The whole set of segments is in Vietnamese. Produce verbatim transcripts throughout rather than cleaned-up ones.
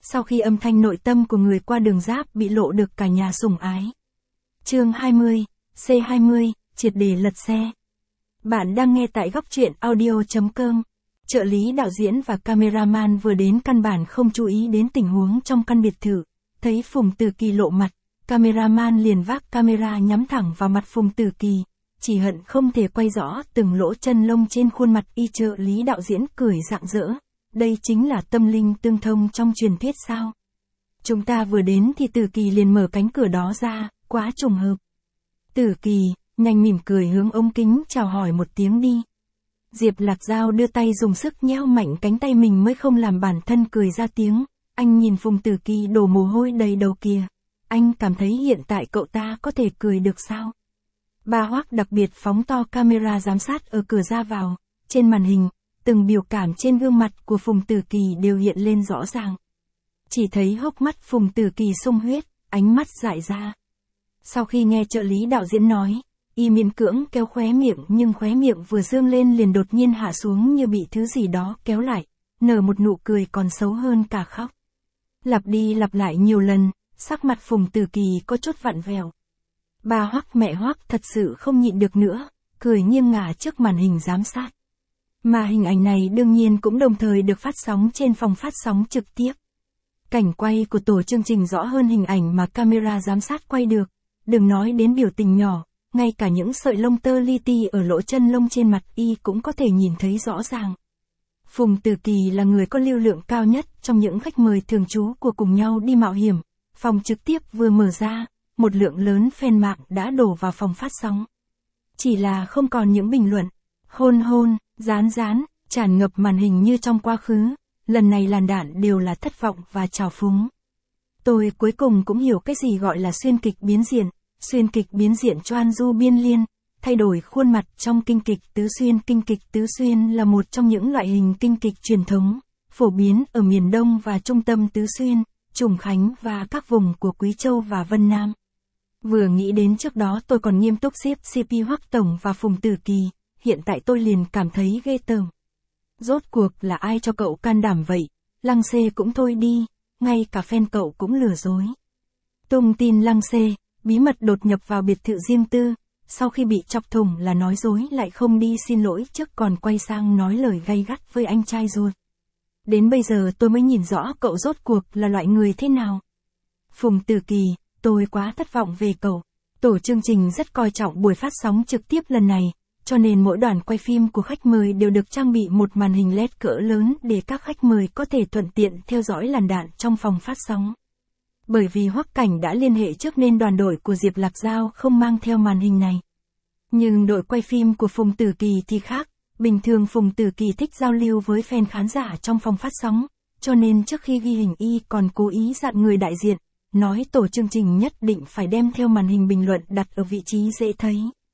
sau khi âm thanh nội tâm của người qua đường giáp bị lộ được cả nhà sủng ái. Chương hai mươi, C hai mươi, triệt để lật xe. Bạn đang nghe tại góc truyện audio chấm com. Trợ lý đạo diễn và cameraman vừa đến căn bản không chú ý đến tình huống trong căn biệt thự, thấy Phùng Tử Kỳ lộ mặt, cameraman liền vác camera nhắm thẳng vào mặt Phùng Tử Kỳ, chỉ hận không thể quay rõ từng lỗ chân lông trên khuôn mặt y. Trợ lý đạo diễn cười rạng rỡ, đây chính là tâm linh tương thông trong truyền thuyết sao? Chúng ta vừa đến thì Tử Kỳ liền mở cánh cửa đó ra, quá trùng hợp. Tử Kỳ, nhanh mỉm cười hướng ống kính chào hỏi một tiếng đi. Diệp Lạc Giao đưa tay dùng sức nhéo mạnh cánh tay mình mới không làm bản thân cười ra tiếng. Anh nhìn Phùng Tử Kỳ đổ mồ hôi đầy đầu kìa. Anh cảm thấy hiện tại cậu ta có thể cười được sao? Bà Hoắc đặc biệt phóng to camera giám sát ở cửa ra vào. Trên màn hình, từng biểu cảm trên gương mặt của Phùng Tử Kỳ đều hiện lên rõ ràng. Chỉ thấy hốc mắt Phùng Tử Kỳ sung huyết, ánh mắt dại ra. Sau khi nghe trợ lý đạo diễn nói, y miễn cưỡng kéo khóe miệng, nhưng khóe miệng vừa dương lên liền đột nhiên hạ xuống như bị thứ gì đó kéo lại, nở một nụ cười còn xấu hơn cả khóc. Lặp đi lặp lại nhiều lần, sắc mặt Phùng Tử Kỳ có chút vặn vẹo. Bà Hoắc mẹ Hoắc thật sự không nhịn được nữa, cười nghiêng ngả trước màn hình giám sát. Mà hình ảnh này đương nhiên cũng đồng thời được phát sóng trên phòng phát sóng trực tiếp. Cảnh quay của tổ chương trình rõ hơn hình ảnh mà camera giám sát quay được, đừng nói đến biểu tình nhỏ, ngay cả những sợi lông tơ li ti ở lỗ chân lông trên mặt y cũng có thể nhìn thấy rõ ràng. Phùng Tử Kỳ là người có lưu lượng cao nhất trong những khách mời thường trú của Cùng Nhau Đi Mạo Hiểm. Phòng trực tiếp vừa mở ra, một lượng lớn fan mạng đã đổ vào phòng phát sóng. Chỉ là không còn những bình luận, hôn hôn, dán dán, tràn ngập màn hình như trong quá khứ, lần này làn đạn đều là thất vọng và trào phúng. Tôi cuối cùng cũng hiểu cái gì gọi là xuyên kịch biến diện, xuyên kịch biến diện choan du biên liên, thay đổi khuôn mặt trong kinh kịch tứ xuyên. Kinh kịch tứ xuyên là một trong những loại hình kinh kịch truyền thống, phổ biến ở miền Đông và trung tâm Tứ Xuyên, Trùng Khánh và các vùng của Quý Châu và Vân Nam. Vừa nghĩ đến trước đó tôi còn nghiêm túc xếp xê pê Hoắc Tổng và Phùng Tử Kỳ, hiện tại tôi liền cảm thấy ghê tởm. Rốt cuộc là ai cho cậu can đảm vậy? Lăng xê cũng thôi đi, ngay cả fan cậu cũng lừa dối. Tung tin Lăng xê, bí mật đột nhập vào biệt thự riêng tư, sau khi bị chọc thủng là nói dối lại không đi xin lỗi trước còn quay sang nói lời gay gắt với anh trai ruột. Đến bây giờ tôi mới nhìn rõ cậu rốt cuộc là loại người thế nào. Phùng Tử Kỳ, tôi quá thất vọng về cậu. Tổ chương trình rất coi trọng buổi phát sóng trực tiếp lần này, cho nên mỗi đoàn quay phim của khách mời đều được trang bị một màn hình led cỡ lớn để các khách mời có thể thuận tiện theo dõi làn đạn trong phòng phát sóng. Bởi vì Hoắc Cảnh đã liên hệ trước nên đoàn đội của Diệp Lạc Giao không mang theo màn hình này. Nhưng đội quay phim của Phùng Tử Kỳ thì khác, bình thường Phùng Tử Kỳ thích giao lưu với fan khán giả trong phòng phát sóng, cho nên trước khi ghi hình y còn cố ý dặn người đại diện, nói tổ chương trình nhất định phải đem theo màn hình bình luận đặt ở vị trí dễ thấy.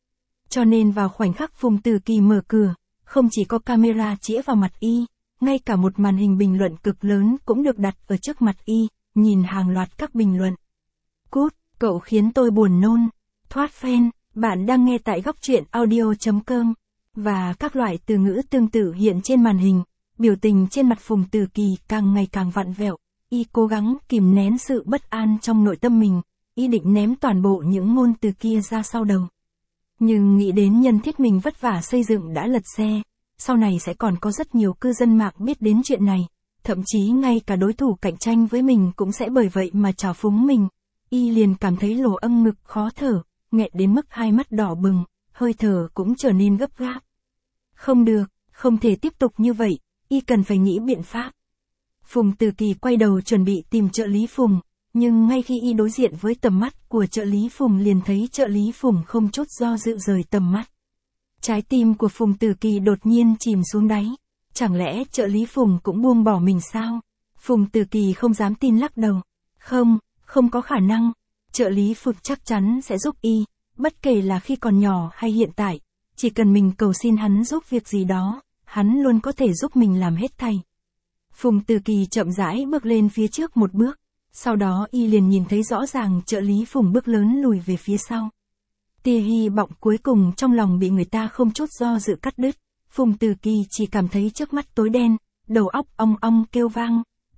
Cho nên vào khoảnh khắc Phùng Tử Kỳ mở cửa, không chỉ có camera chĩa vào mặt y, ngay cả một màn hình bình luận cực lớn cũng được đặt ở trước mặt y, nhìn hàng loạt các bình luận. Cút, cậu khiến tôi buồn nôn. Thoát fan, bạn đang nghe tại góc truyện audio chấm com. Và các loại từ ngữ tương tự hiện trên màn hình, biểu tình trên mặt Phùng Tử Kỳ càng ngày càng vặn vẹo, y cố gắng kìm nén sự bất an trong nội tâm mình, y định ném toàn bộ những ngôn từ kia ra sau đầu. Nhưng nghĩ đến nhân thiết mình vất vả xây dựng đã lật xe, sau này sẽ còn có rất nhiều cư dân mạng biết đến chuyện này, thậm chí ngay cả đối thủ cạnh tranh với mình cũng sẽ bởi vậy mà trào phúng mình, y liền cảm thấy lồ âm ngực khó thở, nghẹn đến mức hai mắt đỏ bừng, hơi thở cũng trở nên gấp gáp. Không được, không thể tiếp tục như vậy, y cần phải nghĩ biện pháp. Phùng Tử Kỳ quay đầu chuẩn bị tìm trợ lý Phùng, nhưng ngay khi y đối diện với tầm mắt của trợ lý Phùng liền thấy trợ lý Phùng không chút do dự rời tầm mắt. Trái tim của Phùng Tử Kỳ đột nhiên chìm xuống đáy, chẳng lẽ trợ lý Phùng cũng buông bỏ mình sao? Phùng Tử Kỳ không dám tin lắc đầu. Không, không có khả năng, trợ lý Phùng chắc chắn sẽ giúp y, bất kể là khi còn nhỏ hay hiện tại, chỉ cần mình cầu xin hắn giúp việc gì đó, hắn luôn có thể giúp mình làm hết thảy. Phùng Tử Kỳ chậm rãi bước lên phía trước một bước, sau đó y liền nhìn thấy rõ ràng trợ lý Phùng bước lớn lùi về phía sau. Tia hy vọng cuối cùng trong lòng bị người ta không chút do dự cắt đứt, Phùng Tử Kỳ chỉ cảm thấy trước mắt tối đen, đầu óc ong ong kêu vang,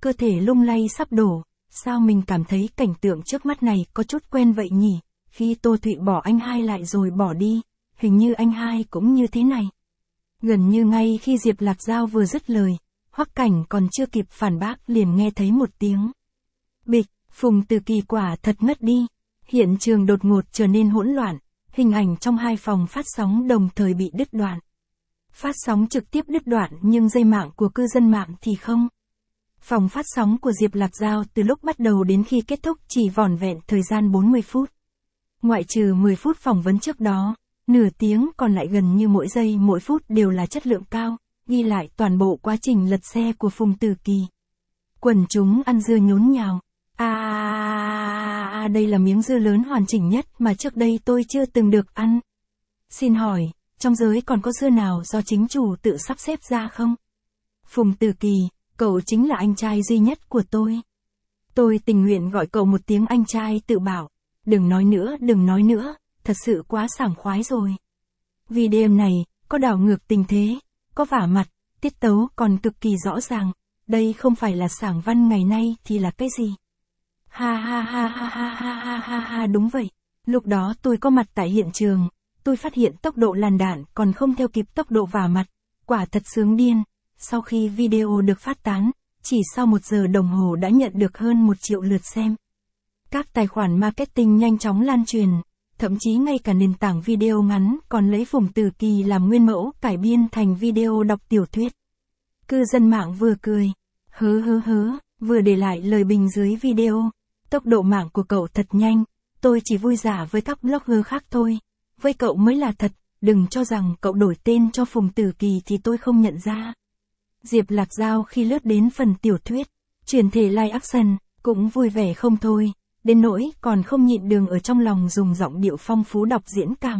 cơ thể lung lay sắp đổ, sao mình cảm thấy cảnh tượng trước mắt này có chút quen vậy nhỉ, khi Tô Thụy bỏ anh hai lại rồi bỏ đi, hình như anh hai cũng như thế này. Gần như ngay khi Diệp Lạc Giao vừa dứt lời, Hoắc Cảnh còn chưa kịp phản bác liền nghe thấy một tiếng bịch, Phùng Từ Kỳ quả thật ngất đi. Hiện trường đột ngột trở nên hỗn loạn, hình ảnh trong hai phòng phát sóng đồng thời bị đứt đoạn. Phát sóng trực tiếp đứt đoạn nhưng dây mạng của cư dân mạng thì không. Phòng phát sóng của Diệp Lạc Giao từ lúc bắt đầu đến khi kết thúc chỉ vỏn vẹn thời gian bốn mươi phút. Ngoại trừ mười phút phỏng vấn trước đó, nửa tiếng còn lại gần như mỗi giây mỗi phút đều là chất lượng cao, ghi lại toàn bộ quá trình lật xe của Phùng Từ Kỳ. Quần chúng ăn dưa nhốn nhào. À, à, à, đây là miếng dưa lớn hoàn chỉnh nhất mà trước đây tôi chưa từng được ăn. Xin hỏi, trong giới còn có dưa nào do chính chủ tự sắp xếp ra không? Phùng Từ Kỳ, cậu chính là anh trai duy nhất của tôi. Tôi tình nguyện gọi cậu một tiếng anh trai tự bảo. Đừng nói nữa, đừng nói nữa, thật sự quá sảng khoái rồi. Video này, có đảo ngược tình thế, có vả mặt, tiết tấu còn cực kỳ rõ ràng. Đây không phải là sảng văn ngày nay thì là cái gì? Ha ha ha ha ha ha ha ha ha đúng vậy. Lúc đó tôi có mặt tại hiện trường, tôi phát hiện tốc độ làn đạn còn không theo kịp tốc độ vả mặt, quả thật sướng điên. Sau khi video được phát tán, chỉ sau một giờ đồng hồ đã nhận được hơn một triệu lượt xem. Các tài khoản marketing nhanh chóng lan truyền, thậm chí ngay cả nền tảng video ngắn còn lấy Phùng Từ Kỳ làm nguyên mẫu cải biên thành video đọc tiểu thuyết. Cư dân mạng vừa cười, hớ hớ hớ, vừa để lại lời bình dưới video. Tốc độ mạng của cậu thật nhanh, tôi chỉ vui giả với các blogger khác thôi. Với cậu mới là thật, đừng cho rằng cậu đổi tên cho Phùng Từ Kỳ thì tôi không nhận ra. Diệp Lạc Giao khi lướt đến phần tiểu thuyết, chuyển thể live action, cũng vui vẻ không thôi, đến nỗi còn không nhịn đường ở trong lòng dùng giọng điệu phong phú đọc diễn cảm.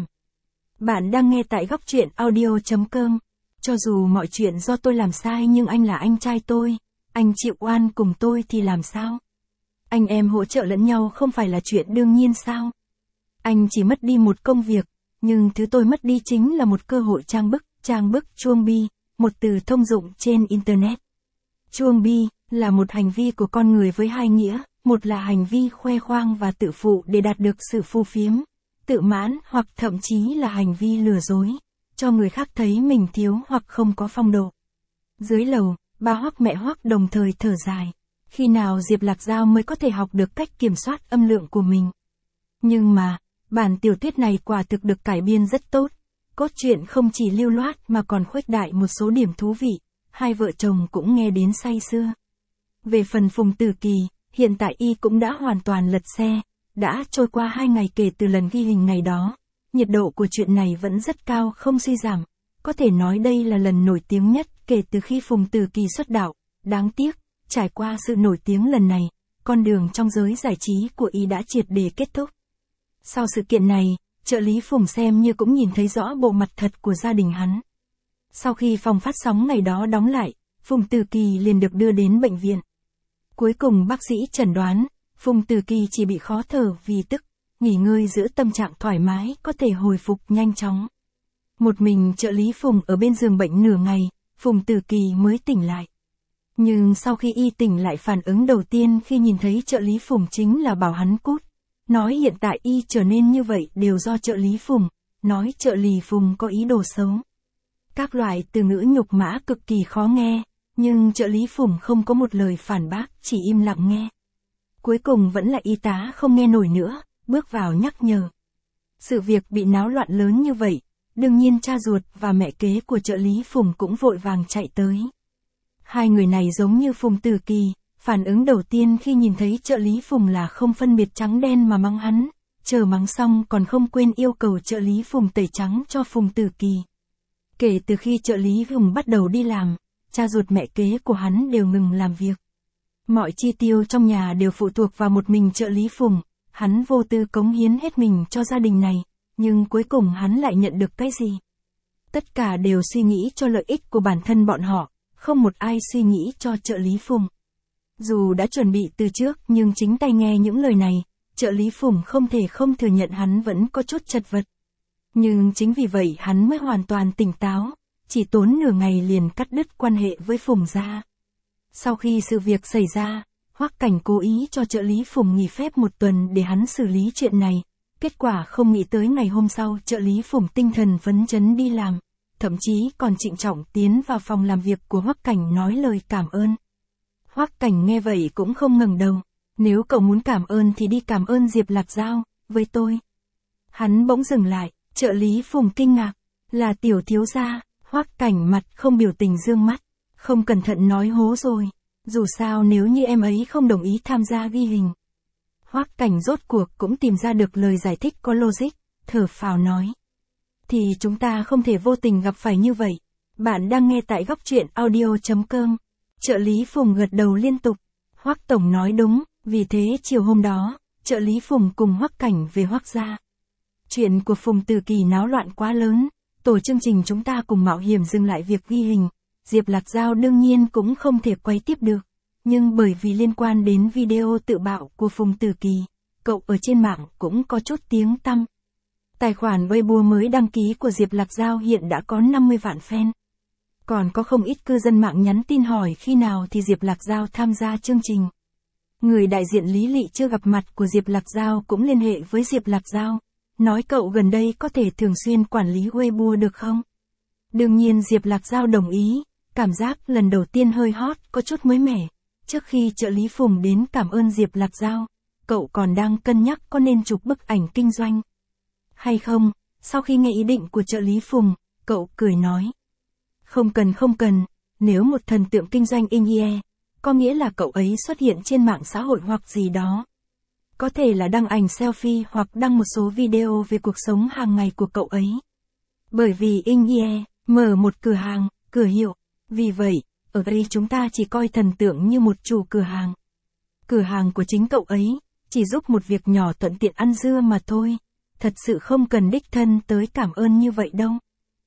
Bạn đang nghe tại góc truyện audio chấm com. Cho dù mọi chuyện do tôi làm sai nhưng anh là anh trai tôi, anh chịu oan cùng tôi thì làm sao? Anh em hỗ trợ lẫn nhau không phải là chuyện đương nhiên sao? Anh chỉ mất đi một công việc, nhưng thứ tôi mất đi chính là một cơ hội trang bức, trang bức chuông bi, một từ thông dụng trên Internet. Chuông bi là một hành vi của con người với hai nghĩa, một là hành vi khoe khoang và tự phụ để đạt được sự phù phiếm, tự mãn hoặc thậm chí là hành vi lừa dối, cho người khác thấy mình thiếu hoặc không có phong độ. Dưới lầu, ba Hoắc mẹ Hoắc đồng thời thở dài. Khi nào Diệp Lạc Giao mới có thể học được cách kiểm soát âm lượng của mình? Nhưng mà, bản tiểu thuyết này quả thực được cải biên rất tốt. Cốt truyện không chỉ lưu loát mà còn khuếch đại một số điểm thú vị, hai vợ chồng cũng nghe đến say sưa. Về phần Phùng Từ Kỳ, hiện tại y cũng đã hoàn toàn lật xe, đã trôi qua hai ngày kể từ lần ghi hình ngày đó. Nhiệt độ của chuyện này vẫn rất cao không suy giảm, có thể nói đây là lần nổi tiếng nhất kể từ khi Phùng Từ Kỳ xuất đạo. Đáng tiếc, trải qua sự nổi tiếng lần này, con đường trong giới giải trí của y đã triệt để kết thúc. Sau sự kiện này, trợ lý Phùng xem như cũng nhìn thấy rõ bộ mặt thật của gia đình hắn. Sau khi phòng phát sóng ngày đó đóng lại, Phùng Từ Kỳ liền được đưa đến bệnh viện. Cuối cùng bác sĩ chẩn đoán, Phùng Từ Kỳ chỉ bị khó thở vì tức, nghỉ ngơi giữ tâm trạng thoải mái có thể hồi phục nhanh chóng. Một mình trợ lý Phùng ở bên giường bệnh nửa ngày, Phùng Từ Kỳ mới tỉnh lại. Nhưng sau khi y tỉnh lại phản ứng đầu tiên khi nhìn thấy trợ lý Phùng chính là bảo hắn cút. Nói hiện tại y trở nên như vậy đều do trợ lý Phùng, nói trợ lý Phùng có ý đồ xấu. Các loại từ ngữ nhục mã cực kỳ khó nghe, nhưng trợ lý Phùng không có một lời phản bác, chỉ im lặng nghe. Cuối cùng vẫn là y tá không nghe nổi nữa, bước vào nhắc nhở. Sự việc bị náo loạn lớn như vậy, đương nhiên cha ruột và mẹ kế của trợ lý Phùng cũng vội vàng chạy tới. Hai người này giống như Phùng Từ Kỳ, phản ứng đầu tiên khi nhìn thấy trợ lý Phùng là không phân biệt trắng đen mà mắng hắn, chờ mắng xong còn không quên yêu cầu trợ lý Phùng tẩy trắng cho Phùng Từ Kỳ. Kể từ khi trợ lý Phùng bắt đầu đi làm, cha ruột mẹ kế của hắn đều ngừng làm việc. Mọi chi tiêu trong nhà đều phụ thuộc vào một mình trợ lý Phùng, hắn vô tư cống hiến hết mình cho gia đình này, nhưng cuối cùng hắn lại nhận được cái gì? Tất cả đều suy nghĩ cho lợi ích của bản thân bọn họ, không một ai suy nghĩ cho trợ lý Phùng. Dù đã chuẩn bị từ trước nhưng chính tay nghe những lời này, trợ lý Phùng không thể không thừa nhận hắn vẫn có chút chật vật. Nhưng chính vì vậy hắn mới hoàn toàn tỉnh táo, chỉ tốn nửa ngày liền cắt đứt quan hệ với Phùng gia. Sau khi sự việc xảy ra, Hoắc Cảnh cố ý cho trợ lý Phùng nghỉ phép một tuần để hắn xử lý chuyện này. Kết quả không nghĩ tới ngày hôm sau trợ lý Phùng tinh thần phấn chấn đi làm, thậm chí còn trịnh trọng tiến vào phòng làm việc của Hoắc Cảnh nói lời cảm ơn. Hoắc Cảnh nghe vậy cũng không ngẩng đầu, nếu cậu muốn cảm ơn thì đi cảm ơn Diệp Lạc Giao, với tôi. Hắn bỗng dừng lại, trợ lý Phùng kinh ngạc, là tiểu thiếu gia. Hoắc Cảnh mặt không biểu tình dương mắt, không cẩn thận nói hố rồi, dù sao nếu như em ấy không đồng ý tham gia ghi hình. Hoắc Cảnh rốt cuộc cũng tìm ra được lời giải thích có logic, thở phào nói. Thì chúng ta không thể vô tình gặp phải như vậy. Bạn đang nghe tại góc truyện audio chấm com. Trợ lý Phùng gật đầu liên tục. Hoắc Tổng nói đúng, vì thế chiều hôm đó, trợ lý Phùng cùng Hoắc Cảnh về Hoắc gia. Chuyện của Phùng Tử Kỳ náo loạn quá lớn, tổ chương trình chúng ta cùng mạo hiểm dừng lại việc ghi hình. Diệp Lạc Giao đương nhiên cũng không thể quay tiếp được. Nhưng bởi vì liên quan đến video tự bạo của Phùng Tử Kỳ, cậu ở trên mạng cũng có chút tiếng tăm. Tài khoản Weibo mới đăng ký của Diệp Lạc Giao hiện đã có năm mươi vạn fan. Còn có không ít cư dân mạng nhắn tin hỏi khi nào thì Diệp Lạc Giao tham gia chương trình. Người đại diện lý lị chưa gặp mặt của Diệp Lạc Giao cũng liên hệ với Diệp Lạc Giao, nói cậu gần đây có thể thường xuyên quản lý Weibo được không? Đương nhiên Diệp Lạc Giao đồng ý, cảm giác lần đầu tiên hơi hot, có chút mới mẻ. Trước khi trợ lý Phùng đến cảm ơn Diệp Lạc Giao, cậu còn đang cân nhắc có nên chụp bức ảnh kinh doanh hay không. Sau khi nghe ý định của trợ lý Phùng, cậu cười nói. Không cần không cần, nếu một thần tượng kinh doanh in ie, có nghĩa là cậu ấy xuất hiện trên mạng xã hội hoặc gì đó. Có thể là đăng ảnh selfie hoặc đăng một số video về cuộc sống hàng ngày của cậu ấy. Bởi vì in ie mở một cửa hàng, cửa hiệu, vì vậy, ở đây chúng ta chỉ coi thần tượng như một chủ cửa hàng. Cửa hàng của chính cậu ấy, chỉ giúp một việc nhỏ thuận tiện ăn dưa mà thôi. Thật sự không cần đích thân tới cảm ơn như vậy đâu.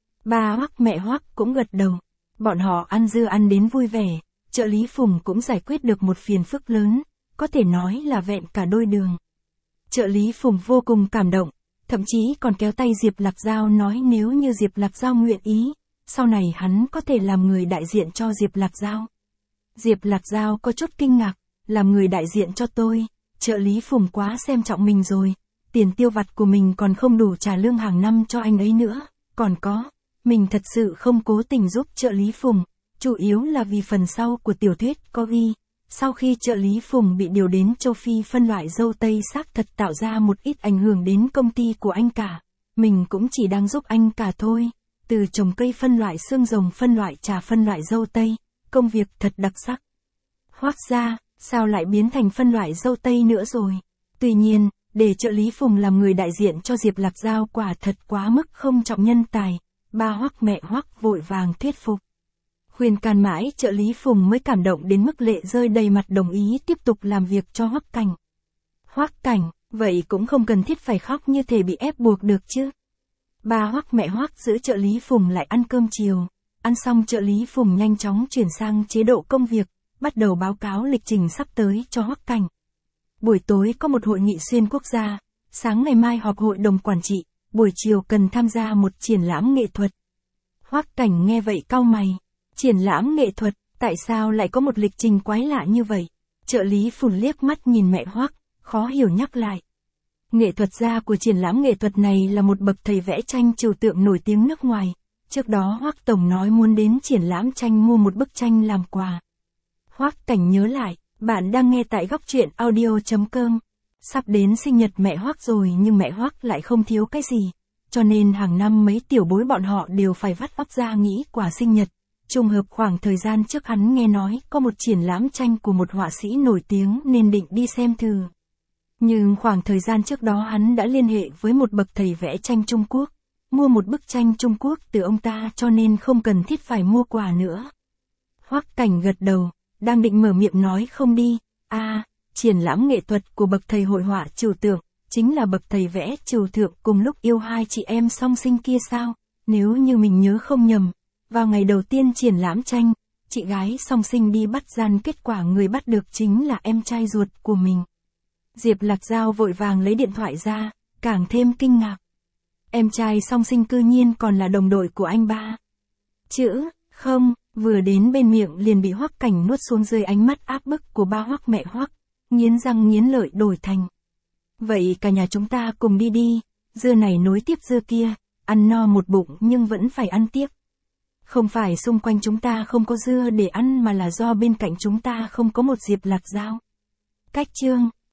Ba Hoắc mẹ Hoắc cũng gật đầu. Bọn họ ăn dưa ăn đến vui vẻ. Trợ lý Phùng cũng giải quyết được một phiền phức lớn, có thể nói là vẹn cả đôi đường. Trợ lý Phùng vô cùng cảm động, thậm chí còn kéo tay Diệp Lạc Giao nói nếu như Diệp Lạc Giao nguyện ý, sau này hắn có thể làm người đại diện cho Diệp Lạc Giao. Diệp Lạc Giao có chút kinh ngạc, làm người đại diện cho tôi, trợ lý Phùng quá xem trọng mình rồi, tiền tiêu vặt của mình còn không đủ trả lương hàng năm cho anh ấy nữa, còn có, mình thật sự không cố tình giúp trợ lý Phùng, chủ yếu là vì phần sau của tiểu thuyết có ghi, sau khi trợ lý Phùng bị điều đến châu Phi phân loại dâu tây xác thật tạo ra một ít ảnh hưởng đến công ty của anh cả, mình cũng chỉ đang giúp anh cả thôi. Từ trồng cây phân loại xương rồng phân loại trà phân loại dâu tây, công việc thật đặc sắc. Hoắc gia, sao lại biến thành phân loại dâu tây nữa rồi? Tuy nhiên, để trợ lý Phùng làm người đại diện cho Diệp Lạc Giao quả thật quá mức không trọng nhân tài, ba Hoắc mẹ Hoắc vội vàng thuyết phục. Khuyên can mãi trợ lý Phùng mới cảm động đến mức lệ rơi đầy mặt đồng ý tiếp tục làm việc cho Hoắc Cảnh. Hoắc Cảnh, vậy cũng không cần thiết phải khóc như thể bị ép buộc được chứ. Ba Hoắc mẹ Hoắc giữ trợ lý Phùng lại ăn cơm chiều, ăn xong trợ lý Phùng nhanh chóng chuyển sang chế độ công việc, bắt đầu báo cáo lịch trình sắp tới cho Hoắc Cảnh. Buổi tối có một hội nghị xuyên quốc gia, sáng ngày mai họp hội đồng quản trị, buổi chiều cần tham gia một triển lãm nghệ thuật. Hoắc Cảnh nghe vậy cau mày, triển lãm nghệ thuật, tại sao lại có một lịch trình quái lạ như vậy? Trợ lý Phùng liếc mắt nhìn mẹ Hoắc, khó hiểu nhắc lại. Nghệ thuật gia của triển lãm nghệ thuật này là một bậc thầy vẽ tranh trừu tượng nổi tiếng nước ngoài. Trước đó Hoắc Tổng nói muốn đến triển lãm tranh mua một bức tranh làm quà. Hoắc Cảnh nhớ lại, bạn đang nghe tại góc truyện audio chấm com. Sắp đến sinh nhật mẹ Hoắc rồi nhưng mẹ Hoắc lại không thiếu cái gì. Cho nên hàng năm mấy tiểu bối bọn họ đều phải vắt óc ra nghĩ quà sinh nhật. Trùng hợp khoảng thời gian trước hắn nghe nói có một triển lãm tranh của một họa sĩ nổi tiếng nên định đi xem thử. Nhưng khoảng thời gian trước đó hắn đã liên hệ với một bậc thầy vẽ tranh Trung Quốc, mua một bức tranh Trung Quốc từ ông ta cho nên không cần thiết phải mua quà nữa. Hoắc Cảnh gật đầu, đang định mở miệng nói không đi, à, triển lãm nghệ thuật của bậc thầy hội họa trừu tượng, chính là bậc thầy vẽ trừu tượng cùng lúc yêu hai chị em song sinh kia sao, nếu như mình nhớ không nhầm, vào ngày đầu tiên triển lãm tranh, chị gái song sinh đi bắt gian kết quả người bắt được chính là em trai ruột của mình. Diệp Lạc Giao vội vàng lấy điện thoại ra, càng thêm kinh ngạc. Em trai song sinh cư nhiên còn là đồng đội của anh ba. Chữ, không, Vừa đến bên miệng liền bị Hoắc Cảnh nuốt xuống dưới ánh mắt áp bức của ba Hoắc mẹ Hoắc, nghiến răng nghiến lợi đổi thành. Vậy cả nhà chúng ta cùng đi đi, dưa này nối tiếp dưa kia, ăn no một bụng nhưng vẫn phải ăn tiếp. Không phải xung quanh chúng ta không có dưa để ăn mà là do bên cạnh chúng ta không có một diệp lạc dao. Cách chương